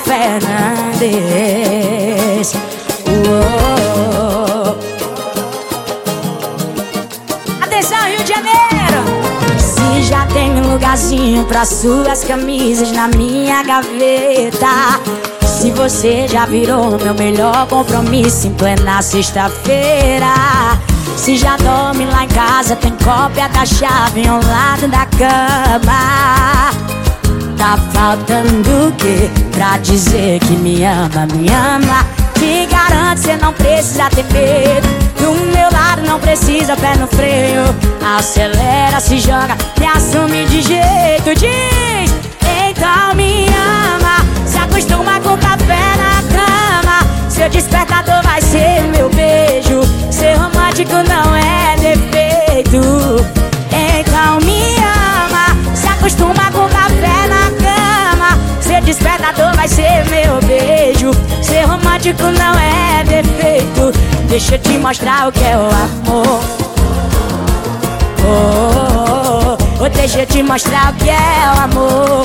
Fernandes. Atenção, Rio de Janeiro! Se já tem um lugarzinho pra suas camisas na minha gaveta, se você já virou meu melhor compromisso em plena sexta-feira, se já dorme lá em casa, tem cópia da chave ao lado da cama, tá faltando o quê pra dizer que me ama, me ama? Te garanto, cê não precisa ter medo. Do meu lado não precisa pé no freio. Acelera, se joga, me assume de jeito. Diz, então me ama. Se acostuma com café na cama. Seu despertador vai ser meu beijo. Ser romântico não é defeito. Então me ama. Se acostuma com café na cama. Seu despertador vai ser meu beijo. Ser romântico não é defeito. Deixa eu te mostrar o que é o amor. Deixa eu te mostrar o que é o amor.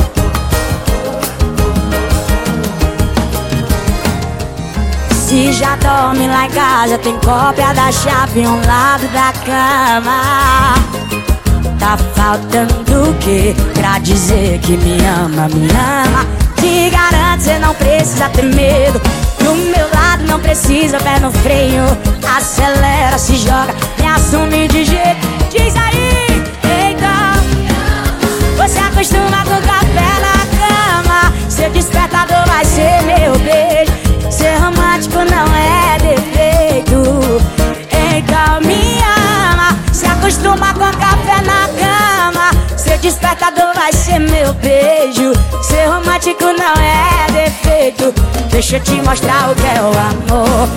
Se já dorme lá em casa, tem cópia da chave ao lado da cama, tá faltando o quê pra dizer que me ama, me ama? Te garanto, cê não precisa ter medo. Do meu lado não precisa pé no freio. Acelera, se joga, me assume de jeito. Diz aí, então você acostuma com café na cama. Seu despertador vai ser meu beijo. Ser romântico não é defeito. Então me ama. Se acostuma com café na cama. Seu despertador vai ser meu beijo. Ser romântico não é defeito. Deixa eu te mostrar o que é o amor.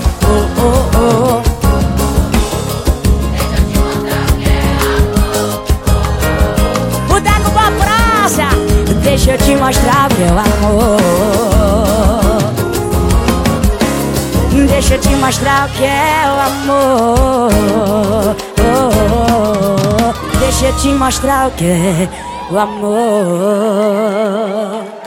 Boteco pra praça. Deixa eu te mostrar o que é o amor. Deixa eu te mostrar o que é o amor. Deixa eu te mostrar o que é o amor.